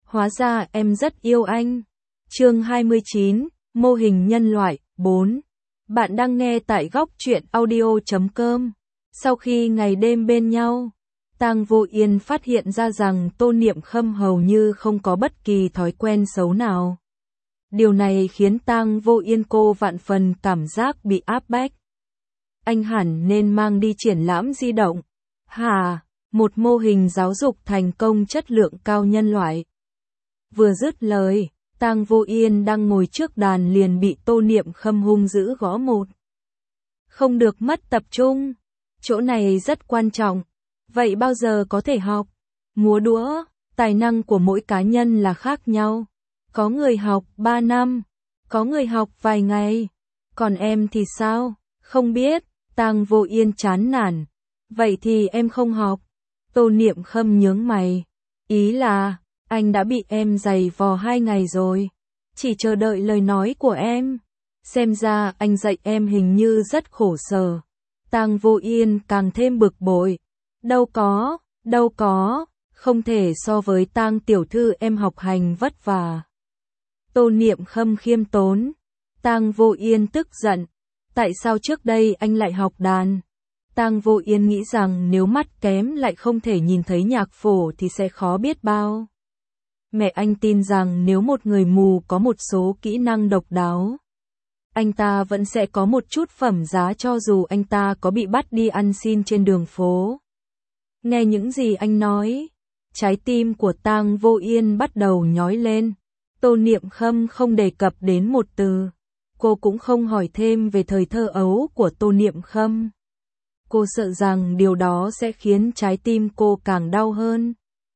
Hóa ra em rất yêu anh. Chương 29, Mô hình nhân loại, 4. Bạn đang nghe tại góc truyện audio.com. Sau khi ngày đêm bên nhau, Tang Vô Yên phát hiện ra rằng Tô Niệm Khâm hầu như không có bất kỳ thói quen xấu nào. Điều này khiến Tang Vô Yên cô vạn phần cảm giác bị áp bách. Anh hẳn nên mang đi triển lãm di động. Hả? Một mô hình giáo dục thành công chất lượng cao nhân loại. Vừa dứt lời, Tang Vô Yên đang ngồi trước đàn liền bị Tô Niệm Khâm hung dữ gõ một. Không được mất tập trung. Chỗ này rất quan trọng. Vậy bao giờ có thể học? Múa đũa, tài năng của mỗi cá nhân là khác nhau. Có người học 3 năm, có người học vài ngày. Còn em thì sao? Không biết. Tang Vô Yên chán nản. Vậy thì em không học. Tô Niệm Khâm nhướng mày. Ý là, anh đã bị em giày vò 2 ngày rồi. Chỉ chờ đợi lời nói của em. Xem ra anh dạy em hình như rất khổ sở. Tang Vô Yên càng thêm bực bội. Đâu có, không thể so với Tang tiểu thư em học hành vất vả. Tô Niệm Khâm khiêm tốn. Tang Vô Yên tức giận. Tại sao trước đây anh lại học đàn? Tang Vô Yên nghĩ rằng nếu mắt kém lại không thể nhìn thấy nhạc phổ thì sẽ khó biết bao. Mẹ anh tin rằng nếu một người mù có một số kỹ năng độc đáo, anh ta vẫn sẽ có một chút phẩm giá cho dù anh ta có bị bắt đi ăn xin trên đường phố. Nghe những gì anh nói, trái tim của Tang Vô Yên bắt đầu nhói lên. Tô Niệm Khâm không đề cập đến một từ. Cô cũng không hỏi thêm về thời thơ ấu của Tô Niệm Khâm. Cô sợ rằng điều đó sẽ khiến trái tim cô càng đau hơn.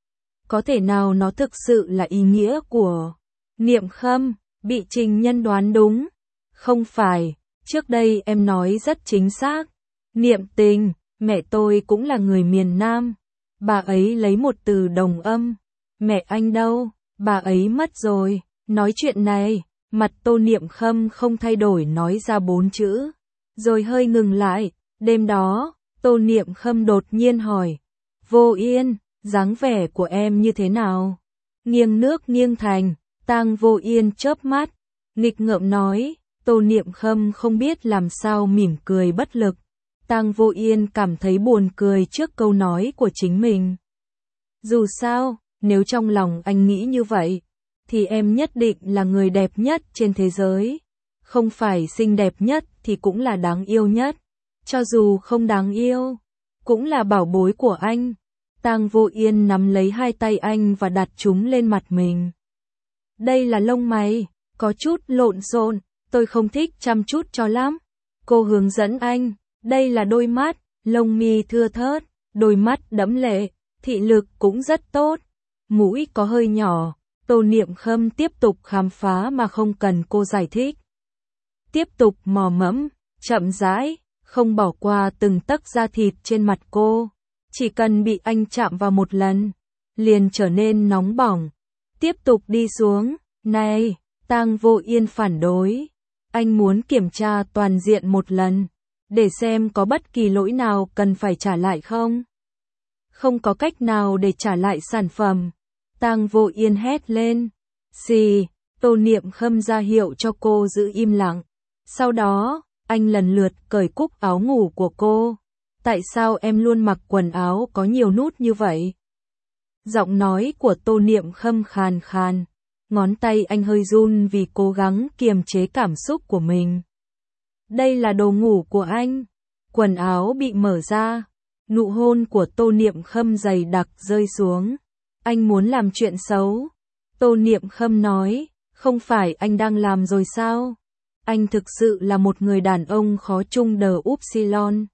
Có thể nào nó thực sự là ý nghĩa của Niệm Khâm? Bị Trình Nhân đoán đúng. Không phải, trước đây em nói rất chính xác. Niệm Tình, mẹ tôi cũng là người miền Nam. Bà ấy lấy một từ đồng âm. Mẹ anh đâu? Bà ấy mất rồi. Nói chuyện này, mặt Tô Niệm Khâm không thay đổi nói ra 4 chữ. Rồi hơi ngừng lại. Đêm đó, Tô Niệm Khâm đột nhiên hỏi. Vô Yên, dáng vẻ của em như thế nào? Nghiêng nước nghiêng thành. Tang Vô Yên chớp mắt, nghịch ngợm nói. Tô Niệm Khâm không biết làm sao mỉm cười bất lực. Tang Vô Yên cảm thấy buồn cười trước câu nói của chính mình. Dù sao, nếu trong lòng anh nghĩ như vậy, thì em nhất định là người đẹp nhất trên thế giới. Không phải xinh đẹp nhất thì cũng là đáng yêu nhất. Cho dù không đáng yêu, cũng là bảo bối của anh. Tang Vô Yên nắm lấy 2 tay anh và đặt chúng lên mặt mình. Đây là lông mày, có chút lộn xộn, tôi không thích chăm chút cho lắm. Cô hướng dẫn anh, đây là đôi mắt, lông mi thưa thớt, đôi mắt đẫm lệ, thị lực cũng rất tốt. Mũi có hơi nhỏ, Tô Niệm Khâm tiếp tục khám phá mà không cần cô giải thích. Tiếp tục mò mẫm, chậm rãi, không bỏ qua từng tấc da thịt trên mặt cô. Chỉ cần bị anh chạm vào một lần, liền trở nên nóng bỏng. Tiếp tục đi xuống, này, Tang Vô Yên phản đối. Anh muốn kiểm tra toàn diện một lần, để xem có bất kỳ lỗi nào cần phải trả lại không. Không có cách nào để trả lại sản phẩm. Tang Vô Yên hét lên. Xì, Tô Niệm Khâm ra hiệu cho cô giữ im lặng. Sau đó, anh lần lượt cởi cúc áo ngủ của cô. Tại sao em luôn mặc quần áo có nhiều nút như vậy? Giọng nói của Tô Niệm Khâm khàn khàn. Ngón tay anh hơi run vì cố gắng kiềm chế cảm xúc của mình. Đây là đồ ngủ của anh. Quần áo bị mở ra. Nụ hôn của Tô Niệm Khâm dày đặc rơi xuống. Anh muốn làm chuyện xấu. Tô Niệm Khâm nói, không phải anh đang làm rồi sao? Anh thực sự là một người đàn ông khó chung đờ upsilon.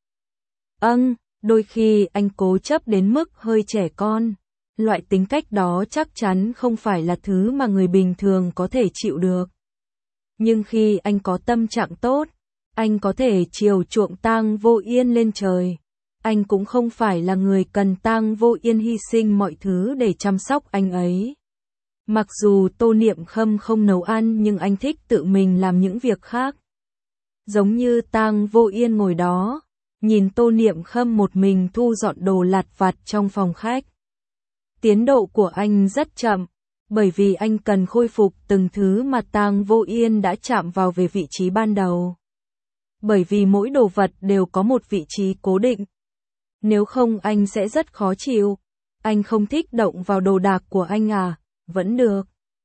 Đôi khi anh cố chấp đến mức hơi trẻ con. Loại tính cách đó chắc chắn không phải là thứ mà người bình thường có thể chịu được. Nhưng khi anh có tâm trạng tốt, anh có thể chiều chuộng Tang Vô Yên lên trời. Anh cũng không phải là người cần Tang Vô Yên hy sinh mọi thứ để chăm sóc anh ấy. Mặc dù Tô Niệm Khâm không nấu ăn nhưng anh thích tự mình làm những việc khác. Giống như Tang Vô Yên ngồi đó, nhìn Tô Niệm Khâm một mình thu dọn đồ lặt vặt trong phòng khách. Tiến độ của anh rất chậm, Bởi vì anh cần khôi phục từng thứ mà Tang Vô Yên đã chạm vào về vị trí ban đầu. Bởi vì mỗi đồ vật đều có một vị trí cố định. Nếu không anh sẽ rất khó chịu. Anh không thích động vào đồ đạc của anh à? Vẫn được.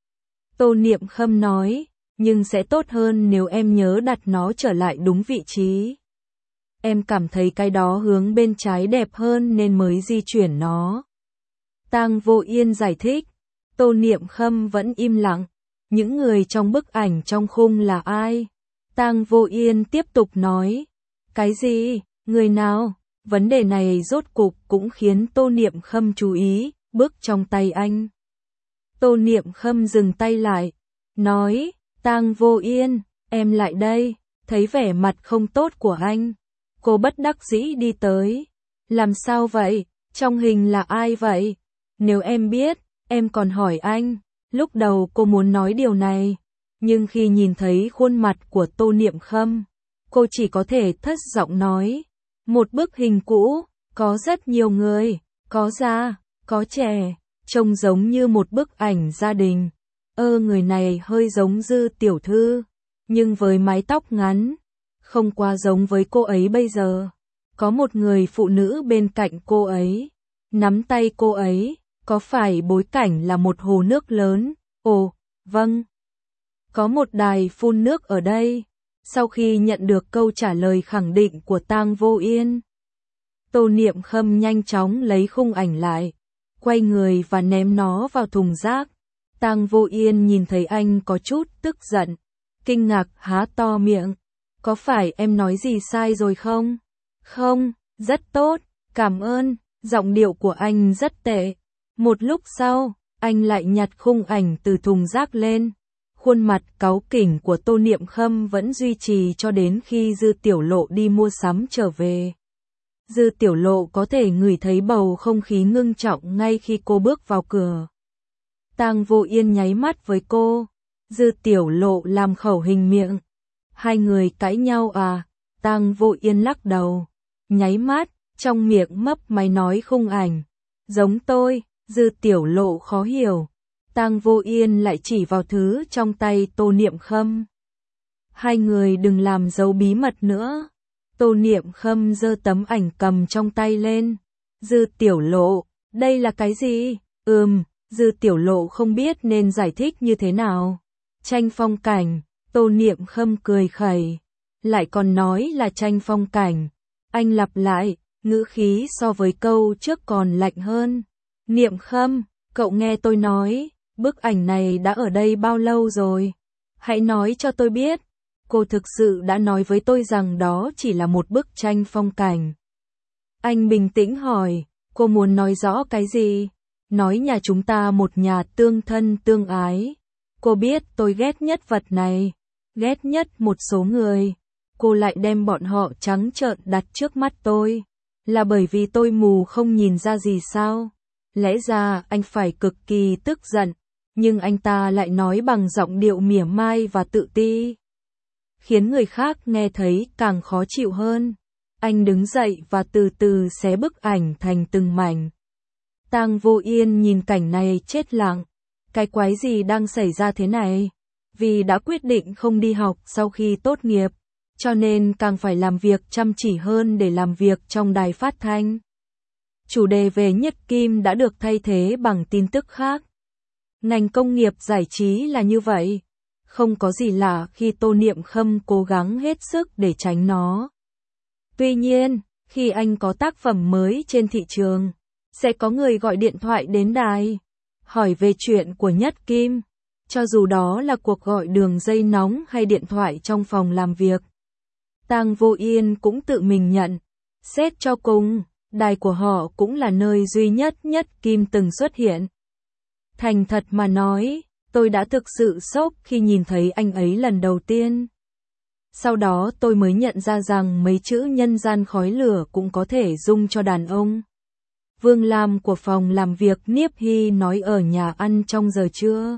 Tô Niệm Khâm nói, nhưng sẽ tốt hơn nếu em nhớ đặt nó trở lại đúng vị trí. Em cảm thấy cái đó hướng bên trái đẹp hơn nên mới di chuyển nó. Tang Vô Yên giải thích. Tô Niệm Khâm vẫn im lặng. Những người trong bức ảnh trong khung là ai? Tang Vô Yên tiếp tục nói. Cái gì? Người nào? Vấn đề này rốt cục cũng khiến Tô Niệm Khâm chú ý, bước trong tay anh. Tô Niệm Khâm dừng tay lại, nói, Tang Vô Yên, em lại đây, thấy vẻ mặt không tốt của anh. Cô bất đắc dĩ đi tới. Làm sao vậy? Trong hình là ai vậy? Nếu em biết, em còn hỏi anh. Lúc đầu cô muốn nói điều này, nhưng khi nhìn thấy khuôn mặt của Tô Niệm Khâm, cô chỉ có thể thất giọng nói. Một bức hình cũ, có rất nhiều người, có già, có trẻ, trông giống như một bức ảnh gia đình. Người này hơi giống Dư tiểu thư, nhưng với mái tóc ngắn, không quá giống với cô ấy bây giờ. Có một người phụ nữ bên cạnh cô ấy, nắm tay cô ấy, có phải bối cảnh là một hồ nước lớn? Ồ, vâng. Có một đài phun nước ở đây. Sau khi nhận được câu trả lời khẳng định của Tang Vô Yên, Tô Niệm Khâm nhanh chóng lấy khung ảnh lại, quay người và ném nó vào thùng rác. Tang Vô Yên nhìn thấy anh có chút tức giận, kinh ngạc há to miệng. Có phải em nói gì sai rồi không? Không, rất tốt, cảm ơn, giọng điệu của anh rất tệ. Một lúc sau, anh lại nhặt khung ảnh từ thùng rác lên. Khuôn mặt cáu kỉnh của Tô Niệm Khâm vẫn duy trì cho đến khi Dư Tiểu Lộ đi mua sắm trở về. Dư Tiểu Lộ có thể ngửi thấy bầu không khí ngưng trọng ngay khi cô bước vào cửa. Tang Vô Yên nháy mắt với cô. Dư Tiểu Lộ làm khẩu hình miệng. Hai người cãi nhau à? Tang Vô Yên lắc đầu, nháy mắt, trong miệng mấp máy nói khung ảnh. Giống tôi. Dư Tiểu Lộ khó hiểu. Tang Vô Yên lại chỉ vào thứ trong tay Tô Niệm Khâm. Hai người đừng làm giấu bí mật nữa. Tô Niệm Khâm giơ tấm ảnh cầm trong tay lên. Dư Tiểu Lộ, đây là cái gì? Dư Tiểu Lộ không biết nên giải thích như thế nào. Tranh phong cảnh. Tô Niệm Khâm cười khẩy. Lại còn nói là tranh phong cảnh. Anh lặp lại, ngữ khí so với câu trước còn lạnh hơn. Niệm Khâm, cậu nghe tôi nói, bức ảnh này đã ở đây bao lâu rồi? Hãy nói cho tôi biết. Cô thực sự đã nói với tôi rằng đó chỉ là một bức tranh phong cảnh. Anh bình tĩnh hỏi, cô muốn nói rõ cái gì? Nói nhà chúng ta một nhà tương thân tương ái. Cô biết tôi ghét nhất vật này, ghét nhất một số người. Cô lại đem bọn họ trắng trợn đặt trước mắt tôi. Là bởi vì tôi mù không nhìn ra gì sao? Lẽ ra anh phải cực kỳ tức giận, nhưng anh ta lại nói bằng giọng điệu mỉa mai và tự ti, khiến người khác nghe thấy càng khó chịu hơn. Anh đứng dậy và từ từ xé bức ảnh thành từng mảnh. Tang Vô Yên nhìn cảnh này chết lặng. Cái quái gì đang xảy ra thế này? Vì đã quyết định không đi học sau khi tốt nghiệp, cho nên càng phải làm việc chăm chỉ hơn để làm việc trong đài phát thanh. Chủ đề về Nhất Kim đã được thay thế bằng tin tức khác. Ngành công nghiệp giải trí là như vậy. Không có gì lạ khi Tô Niệm Khâm cố gắng hết sức để tránh nó. Tuy nhiên, khi anh có tác phẩm mới trên thị trường, sẽ có người gọi điện thoại đến đài, hỏi về chuyện của Nhất Kim, cho dù đó là cuộc gọi đường dây nóng hay điện thoại trong phòng làm việc. Tang Vô Yên cũng tự mình nhận, xét cho cùng, đài của họ cũng là nơi duy nhất Nhất Kim từng xuất hiện. Thành thật mà nói, tôi đã thực sự sốc khi nhìn thấy anh ấy lần đầu tiên. Sau đó tôi mới nhận ra rằng mấy chữ nhân gian khói lửa cũng có thể dung cho đàn ông. Vương Lam của phòng làm việc Niếp Hy nói ở nhà ăn trong giờ trưa.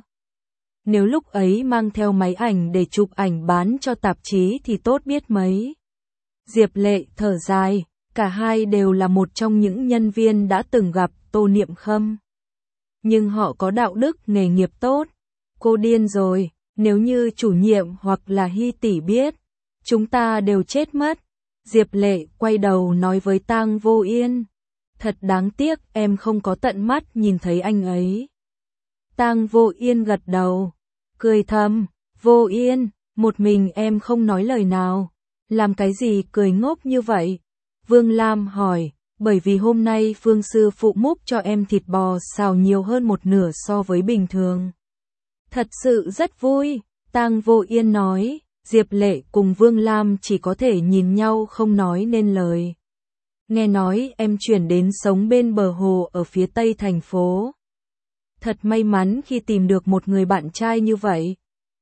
Nếu lúc ấy mang theo máy ảnh để chụp ảnh bán cho tạp chí thì tốt biết mấy. Diệp Lệ thở dài, cả hai đều là một trong những nhân viên đã từng gặp Tô Niệm Khâm. nhưng họ có đạo đức nghề nghiệp tốt. Cô điên rồi, nếu như chủ nhiệm hoặc là Hy tỷ biết, chúng ta đều chết mất. Diệp Lệ quay đầu nói với Tang Vô Yên. Thật đáng tiếc em không có tận mắt nhìn thấy anh ấy. Tang Vô Yên gật đầu, cười thầm, Vô Yên, một mình em không nói lời nào. Làm cái gì cười ngốc như vậy? Vương Lam hỏi, bởi vì hôm nay Phương sư phụ múc cho em thịt bò xào nhiều hơn một nửa so với bình thường. Thật sự rất vui, Tang Vô Yên nói. Diệp Lệ cùng Vương Lam chỉ có thể nhìn nhau không nói nên lời. Nghe nói em chuyển đến sống bên bờ hồ ở phía tây thành phố. Thật may mắn khi tìm được một người bạn trai như vậy.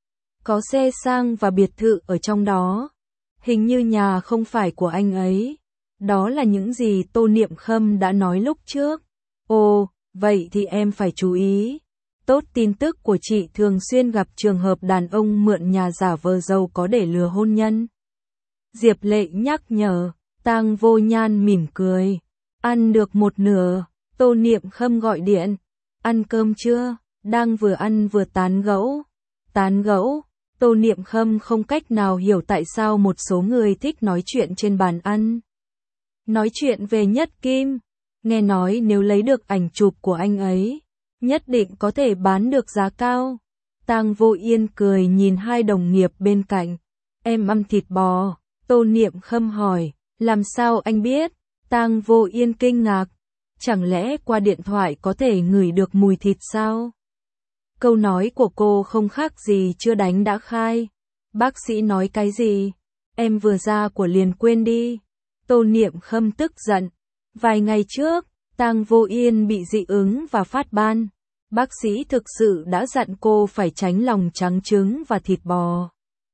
Có xe sang và biệt thự ở trong đó. Hình như nhà không phải của anh ấy. Đó là những gì Tô Niệm Khâm đã nói lúc trước. Ồ, vậy thì em phải chú ý. Tốt, tin tức của chị thường xuyên gặp trường hợp đàn ông mượn nhà giả vờ giàu có để lừa hôn nhân. Diệp Lệ nhắc nhở. Tang Vô Nhan mỉm cười. Ăn được một nửa, Tô Niệm Khâm gọi điện. Ăn cơm chưa? Đang vừa ăn vừa tán gẫu. Tán gẫu? Tô Niệm Khâm không cách nào hiểu tại sao một số người thích nói chuyện trên bàn ăn. Nói chuyện về Nhất Kim. Nghe nói nếu lấy được ảnh chụp của anh ấy, nhất định có thể bán được giá cao. Tang Vô Yên cười nhìn hai đồng nghiệp bên cạnh. Em ăn thịt bò. Tô Niệm Khâm hỏi. Làm sao anh biết? Tang Vô Yên kinh ngạc. Chẳng lẽ qua điện thoại có thể ngửi được mùi thịt sao? Câu nói của cô không khác gì chưa đánh đã khai. Bác sĩ nói cái gì? Em vừa ra của liền quên đi. Tô Niệm Khâm tức giận. Vài ngày trước, Tang Vô Yên bị dị ứng và phát ban. Bác sĩ thực sự đã dặn cô phải tránh lòng trắng trứng và thịt bò.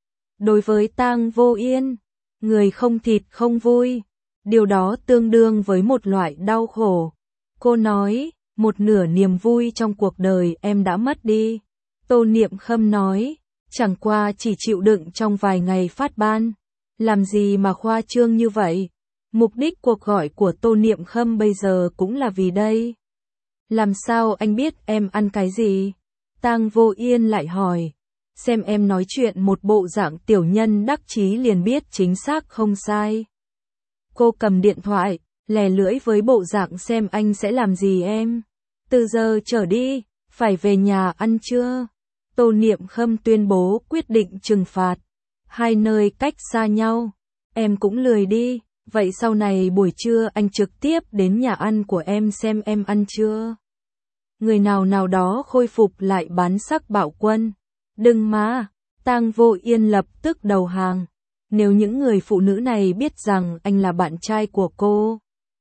Đối với Tang Vô Yên, người không thịt không vui. Điều đó tương đương với một loại đau khổ. Cô nói, một nửa niềm vui trong cuộc đời em đã mất đi. Tô Niệm Khâm nói, chẳng qua chỉ chịu đựng trong vài ngày phát ban. Làm gì mà khoa trương như vậy? Mục đích cuộc gọi của Tô Niệm Khâm bây giờ cũng là vì đây. Làm sao anh biết em ăn cái gì? Tang Vô Yên lại hỏi. Xem em nói chuyện một bộ dạng tiểu nhân đắc chí liền biết chính xác không sai. Cô cầm điện thoại, lè lưỡi với bộ dạng xem anh sẽ làm gì em. Từ giờ trở đi, phải về nhà ăn trưa. Tô Niệm Khâm tuyên bố quyết định trừng phạt. Hai nơi cách xa nhau. Em cũng lười đi, vậy sau này buổi trưa anh trực tiếp đến nhà ăn của em xem em ăn trưa. Người nào đó khôi phục lại bán sắc bạo quân. Đừng mà, Tang Vô Yên lập tức đầu hàng. Nếu những người phụ nữ này biết rằng anh là bạn trai của cô,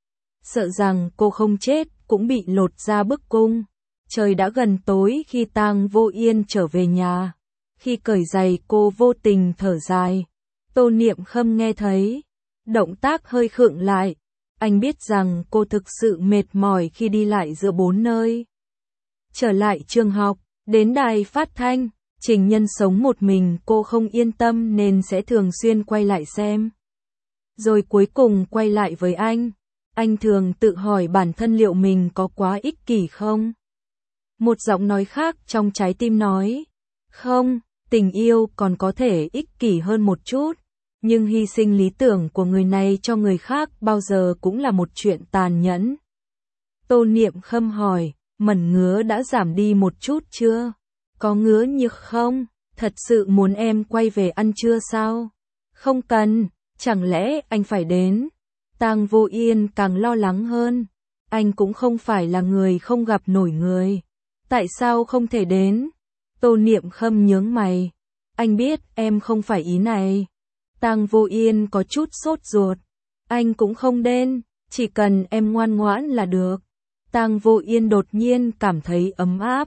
sợ rằng cô không chết cũng bị lột ra bức cung. Trời đã gần tối khi Tang Vô Yên trở về nhà. Khi cởi giày cô vô tình thở dài. Tô Niệm Khâm nghe thấy, động tác hơi khựng lại. Anh biết rằng cô thực sự mệt mỏi khi đi lại giữa bốn nơi. Trở lại trường học, đến đài phát thanh. Trình Nhân sống một mình cô không yên tâm nên sẽ thường xuyên quay lại xem. Rồi cuối cùng quay lại với anh. Anh thường tự hỏi bản thân liệu mình có quá ích kỷ không? Một giọng nói khác trong trái tim nói. Không, tình yêu còn có thể ích kỷ hơn một chút. Nhưng hy sinh lý tưởng của người này cho người khác bao giờ cũng là một chuyện tàn nhẫn. Tô Niệm Khâm hỏi, mẩn ngứa đã giảm đi một chút chưa? Có ngứa như không? Thật sự muốn em quay về ăn trưa sao? Không cần, chẳng lẽ anh phải đến? Tang Vô Yên càng lo lắng hơn. Anh cũng không phải là người không gặp nổi người. Tại sao không thể đến? Tô Niệm Khâm nhướng mày. Anh biết em không phải ý này. Tang Vô Yên có chút sốt ruột. Anh cũng không đến, chỉ cần em ngoan ngoãn là được. Tang Vô Yên đột nhiên cảm thấy ấm áp.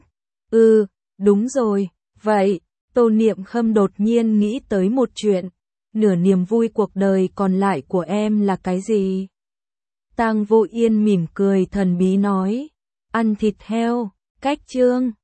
Đúng rồi, vậy, Tô Niệm Khâm đột nhiên nghĩ tới một chuyện. Nửa niềm vui cuộc đời còn lại của em là cái gì? Tang Vô Yên mỉm cười thần bí nói. Ăn thịt heo, cách chương.